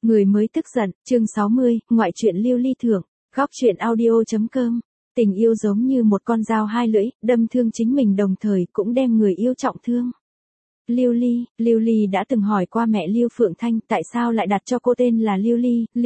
Người mới tức giận, chương 60, ngoại truyện Lưu Ly thưởng, góc truyện audio.com. Tình yêu giống như một con dao hai lưỡi, đâm thương chính mình đồng thời cũng đem người yêu trọng thương. Lưu Ly đã từng hỏi qua mẹ Lưu Phượng Thanh tại sao lại đặt cho cô tên là Lưu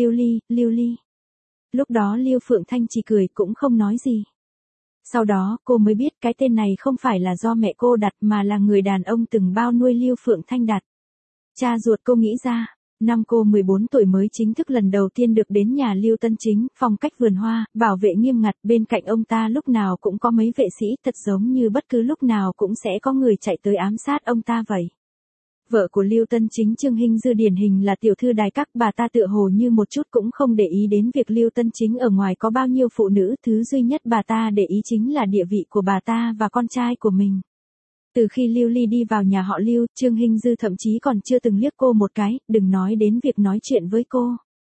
Ly. Lúc đó Lưu Phượng Thanh chỉ cười cũng không nói gì. Sau đó cô mới biết cái tên này không phải là do mẹ cô đặt mà là người đàn ông từng bao nuôi Lưu Phượng Thanh đặt. Cha ruột cô nghĩ ra. Năm cô 14 tuổi mới chính thức lần đầu tiên được đến nhà Lưu Tân Chính, phong cách vườn hoa, bảo vệ nghiêm ngặt, bên cạnh ông ta lúc nào cũng có mấy vệ sĩ, thật giống như bất cứ lúc nào cũng sẽ có người chạy tới ám sát ông ta vậy. Vợ của Lưu Tân Chính Trương Hinh Dư điển hình là tiểu thư đài các, bà ta tựa hồ như một chút cũng không để ý đến việc Lưu Tân Chính ở ngoài có bao nhiêu phụ nữ, thứ duy nhất bà ta để ý chính là địa vị của bà ta và con trai của mình. Từ khi Lưu Ly đi vào nhà họ Lưu, Trương Hinh Dư thậm chí còn chưa từng liếc cô một cái, đừng nói đến việc nói chuyện với cô.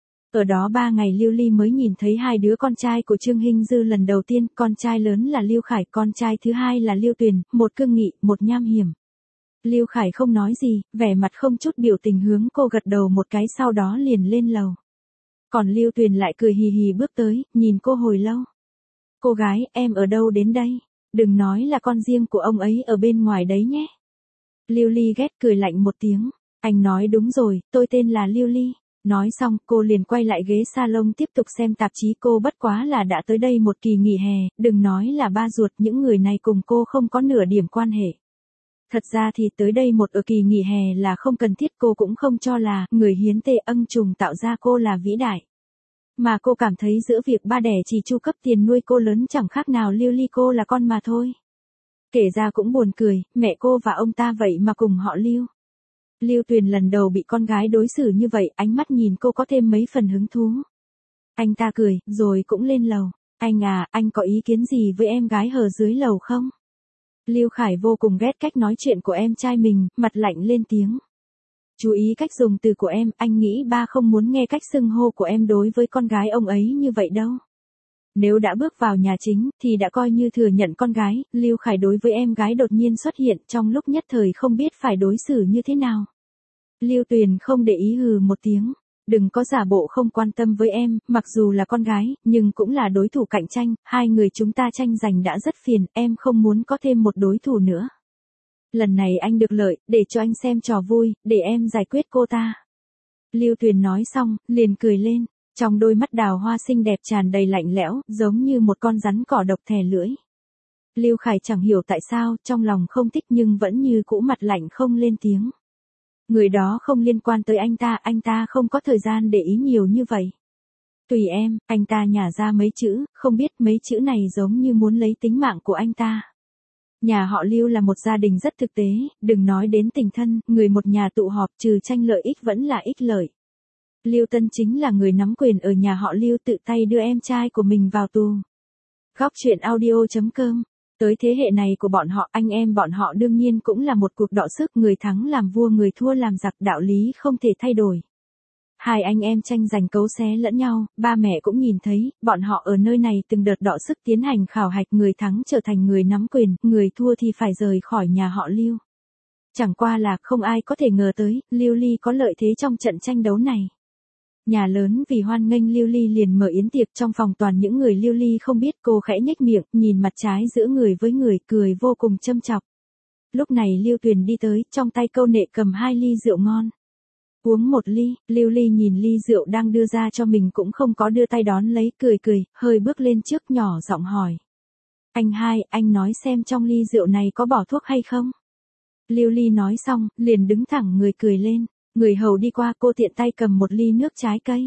Ở đó 3 ngày Lưu Ly mới nhìn thấy hai đứa con trai của Trương Hinh Dư lần đầu tiên, con trai lớn là Lưu Khải, con trai thứ hai là Lưu Tuyền, một cương nghị, một nham hiểm. Lưu Khải không nói gì, vẻ mặt không chút biểu tình hướng cô gật đầu một cái sau đó liền lên lầu. Còn Lưu Tuyền lại cười hì hì bước tới, nhìn cô hồi lâu. Cô gái, em ở đâu đến đây? Đừng nói là con riêng của ông ấy ở bên ngoài đấy nhé. Lưu Ly ghét cười lạnh một tiếng. Anh nói đúng rồi, tôi tên là Lưu Ly. Nói xong, cô liền quay lại ghế salon tiếp tục xem tạp chí. Cô bất quá là đã tới đây một kỳ nghỉ hè, đừng nói là ba ruột, những người này cùng cô không có nửa điểm quan hệ. Thật ra thì tới đây một ở kỳ nghỉ hè là không cần thiết, cô cũng không cho là người hiến tê ân trùng tạo ra cô là vĩ đại. Mà cô cảm thấy giữa việc ba đẻ chỉ chu cấp tiền nuôi cô lớn chẳng khác nào Lưu Ly cô là con mà thôi. Kể ra cũng buồn cười, mẹ cô và ông ta vậy mà cùng họ Lưu. Lưu Tuyền lần đầu bị con gái đối xử như vậy, ánh mắt nhìn cô có thêm mấy phần hứng thú. Anh ta cười, rồi cũng lên lầu. Anh à, anh có ý kiến gì với em gái ở dưới lầu không? Lưu Khải vô cùng ghét cách nói chuyện của em trai mình, mặt lạnh lên tiếng. Chú ý cách dùng từ của em, anh nghĩ ba không muốn nghe cách xưng hô của em đối với con gái ông ấy như vậy đâu. Nếu đã bước vào nhà chính, thì đã coi như thừa nhận con gái. Lưu Khải đối với em gái đột nhiên xuất hiện trong lúc nhất thời không biết phải đối xử như thế nào. Lưu Tuyền không để ý hừ một tiếng. Đừng có giả bộ không quan tâm với em, mặc dù là con gái, nhưng cũng là đối thủ cạnh tranh, hai người chúng ta tranh giành đã rất phiền, em không muốn có thêm một đối thủ nữa. Lần này anh được lợi, để cho anh xem trò vui, để em giải quyết cô ta. Lưu Tuyền nói xong, liền cười lên, trong đôi mắt đào hoa xinh đẹp tràn đầy lạnh lẽo, giống như một con rắn cỏ độc thè lưỡi. Lưu Khải chẳng hiểu tại sao, trong lòng không thích nhưng vẫn như cũ mặt lạnh không lên tiếng. Người đó không liên quan tới anh ta không có thời gian để ý nhiều như vậy. Tùy em, anh ta nhả ra mấy chữ, không biết mấy chữ này giống như muốn lấy tính mạng của anh ta. Nhà họ Lưu là một gia đình rất thực tế, đừng nói đến tình thân, người một nhà tụ họp trừ tranh lợi ích vẫn là ích lợi. Lưu Tân Chính là người nắm quyền ở nhà họ Lưu, tự tay đưa em trai của mình vào tù. Góc truyện audio.com. Tới thế hệ này của bọn họ, anh em bọn họ đương nhiên cũng là một cuộc đọ sức, người thắng làm vua người thua làm giặc, đạo lý không thể thay đổi. Hai anh em tranh giành cấu xé lẫn nhau, ba mẹ cũng nhìn thấy, bọn họ ở nơi này từng đợt đọ sức tiến hành khảo hạch, người thắng trở thành người nắm quyền, người thua thì phải rời khỏi nhà họ Lưu. Chẳng qua là không ai có thể ngờ tới, Lưu Ly có lợi thế trong trận tranh đấu này. Nhà lớn vì hoan nghênh Lưu Ly liền mở yến tiệc, trong phòng toàn những người Lưu Ly không biết, cô khẽ nhếch miệng, nhìn mặt trái giữa người với người, cười vô cùng châm chọc. Lúc này Lưu Tuyền đi tới, trong tay câu nệ cầm 2 ly rượu ngon. Uống một ly, Lưu Ly nhìn ly rượu đang đưa ra cho mình cũng không có đưa tay đón lấy, cười, hơi bước lên trước nhỏ giọng hỏi. Anh hai, anh nói xem trong ly rượu này có bỏ thuốc hay không? Lưu Ly nói xong, liền đứng thẳng người cười lên. Người hầu đi qua, cô tiện tay cầm một ly nước trái cây.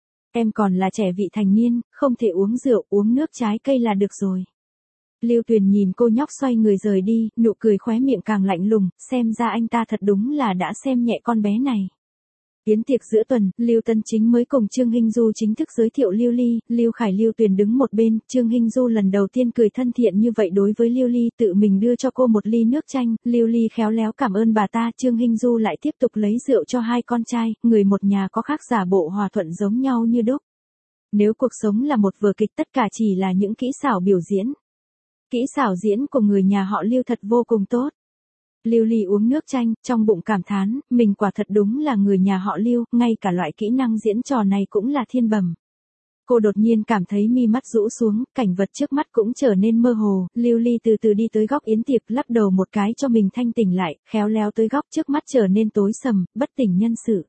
Em còn là trẻ vị thành niên, không thể uống rượu, uống nước trái cây là được rồi. Lưu Tuyền nhìn cô nhóc xoay người rời đi, nụ cười khóe miệng càng lạnh lùng, xem ra anh ta thật đúng là đã xem nhẹ con bé này. Yến tiệc giữa tuần, Lưu Tân Chính mới cùng Trương Hinh Du chính thức giới thiệu Lưu Ly, Lưu Khải Lưu Tuyền đứng một bên, Trương Hinh Du lần đầu tiên cười thân thiện như vậy đối với Lưu Ly, tự mình đưa cho cô một ly nước chanh, Lưu Ly khéo léo cảm ơn bà ta, Trương Hinh Du lại tiếp tục lấy rượu cho hai con trai, người một nhà có khác giả bộ hòa thuận giống nhau như đúc. Nếu cuộc sống là một vở kịch, tất cả chỉ là những kỹ xảo biểu diễn. Kỹ xảo diễn của người nhà họ Lưu thật vô cùng tốt. Lưu Ly uống nước chanh, trong bụng cảm thán, mình quả thật đúng là người nhà họ Lưu, ngay cả loại kỹ năng diễn trò này cũng là thiên bẩm. Cô đột nhiên cảm thấy mi mắt rũ xuống, cảnh vật trước mắt cũng trở nên mơ hồ, Lưu Ly từ từ đi tới góc yến tiệc, lắc đầu một cái cho mình thanh tỉnh lại, khéo léo tới góc trước mắt trở nên tối sầm, bất tỉnh nhân sự.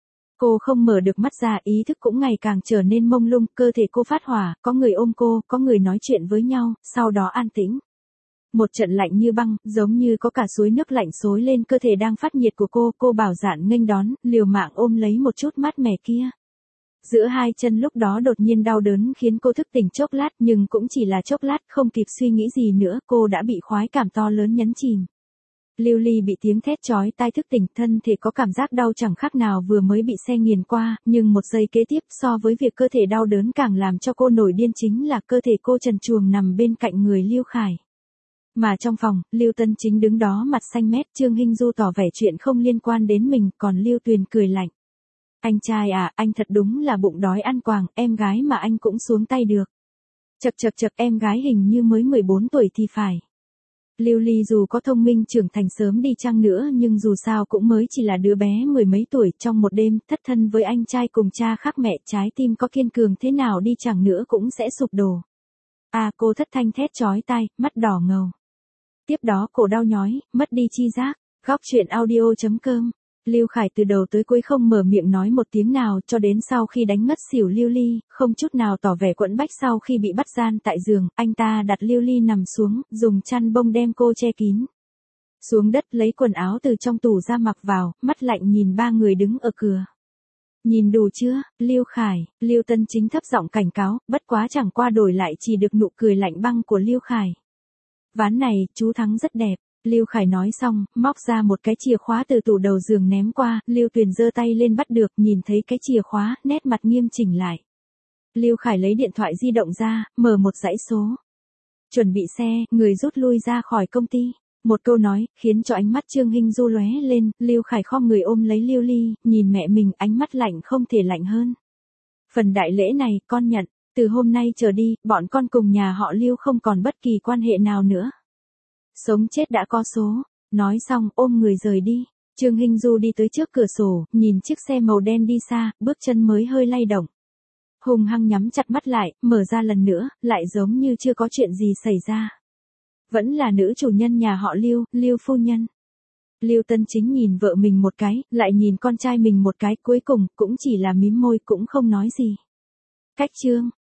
Cô không mở được mắt ra, ý thức cũng ngày càng trở nên mông lung, cơ thể cô phát hỏa, có người ôm cô, có người nói chuyện với nhau, sau đó an tĩnh. Một trận lạnh như băng, giống như có cả suối nước lạnh xối lên cơ thể đang phát nhiệt của cô bảo dạn nghênh đón, liều mạng ôm lấy một chút mát mẻ kia. Giữa hai chân lúc đó đột nhiên đau đớn khiến cô thức tỉnh chốc lát, nhưng cũng chỉ là chốc lát, không kịp suy nghĩ gì nữa, cô đã bị khoái cảm to lớn nhấn chìm. Lưu Ly bị tiếng thét chói tai thức tỉnh, thân thể có cảm giác đau chẳng khác nào vừa mới bị xe nghiền qua, nhưng một giây kế tiếp so với việc cơ thể đau đớn càng làm cho cô nổi điên chính là cơ thể cô trần truồng nằm bên cạnh người Lưu Khải. Mà trong phòng, Lưu Tân Chính đứng đó mặt xanh mét, Trương Hinh Du tỏ vẻ chuyện không liên quan đến mình, còn Lưu Tuyền cười lạnh. Anh trai à, anh thật đúng là bụng đói ăn quàng, em gái mà anh cũng xuống tay được. Chật, em gái hình như mới 14 tuổi thì phải. Lưu Ly dù có thông minh trưởng thành sớm đi chăng nữa nhưng dù sao cũng mới chỉ là đứa bé mười mấy tuổi, trong một đêm thất thân với anh trai cùng cha khác mẹ, trái tim có kiên cường thế nào đi chăng nữa cũng sẽ sụp đổ. Cô thất thanh thét chói tai, mắt đỏ ngầu. Tiếp đó cổ đau nhói, mất đi chi giác. Góc truyện audio.com. Lưu Khải từ đầu tới cuối không mở miệng nói một tiếng nào cho đến sau khi đánh ngất xỉu Lưu Ly, không chút nào tỏ vẻ quẫn bách. Sau khi bị bắt gian tại giường, anh ta đặt Lưu Ly nằm xuống, dùng chăn bông đem cô che kín. Xuống đất lấy quần áo từ trong tủ ra mặc vào, mắt lạnh nhìn ba người đứng ở cửa. Nhìn đủ chưa, Lưu Khải, Lưu Tân Chính thấp giọng cảnh cáo, bất quá chẳng qua đổi lại chỉ được nụ cười lạnh băng của Lưu Khải. Ván này, chú thắng rất đẹp. Lưu Khải nói xong, móc ra một cái chìa khóa từ tủ đầu giường ném qua, Lưu Tuyền giơ tay lên bắt được, nhìn thấy cái chìa khóa, nét mặt nghiêm chỉnh lại. Lưu Khải lấy điện thoại di động ra, mở một dãy số. Chuẩn bị xe, người rút lui ra khỏi công ty. Một câu nói, khiến cho ánh mắt Trương Hinh Du lóe lên, Lưu Khải khom người ôm lấy Lưu Ly, nhìn mẹ mình, ánh mắt lạnh không thể lạnh hơn. Phần đại lễ này, con nhận, từ hôm nay trở đi, bọn con cùng nhà họ Lưu không còn bất kỳ quan hệ nào nữa. Sống chết đã có số. Nói xong ôm người rời đi. Trương Hinh Du đi tới trước cửa sổ, nhìn chiếc xe màu đen đi xa, bước chân mới hơi lay động. Hùng hăng nhắm chặt mắt lại, mở ra lần nữa, lại giống như chưa có chuyện gì xảy ra. Vẫn là nữ chủ nhân nhà họ Lưu, Lưu phu nhân. Lưu Tân Chính nhìn vợ mình một cái, lại nhìn con trai mình một cái, cuối cùng cũng chỉ là mím môi cũng không nói gì. Cách chương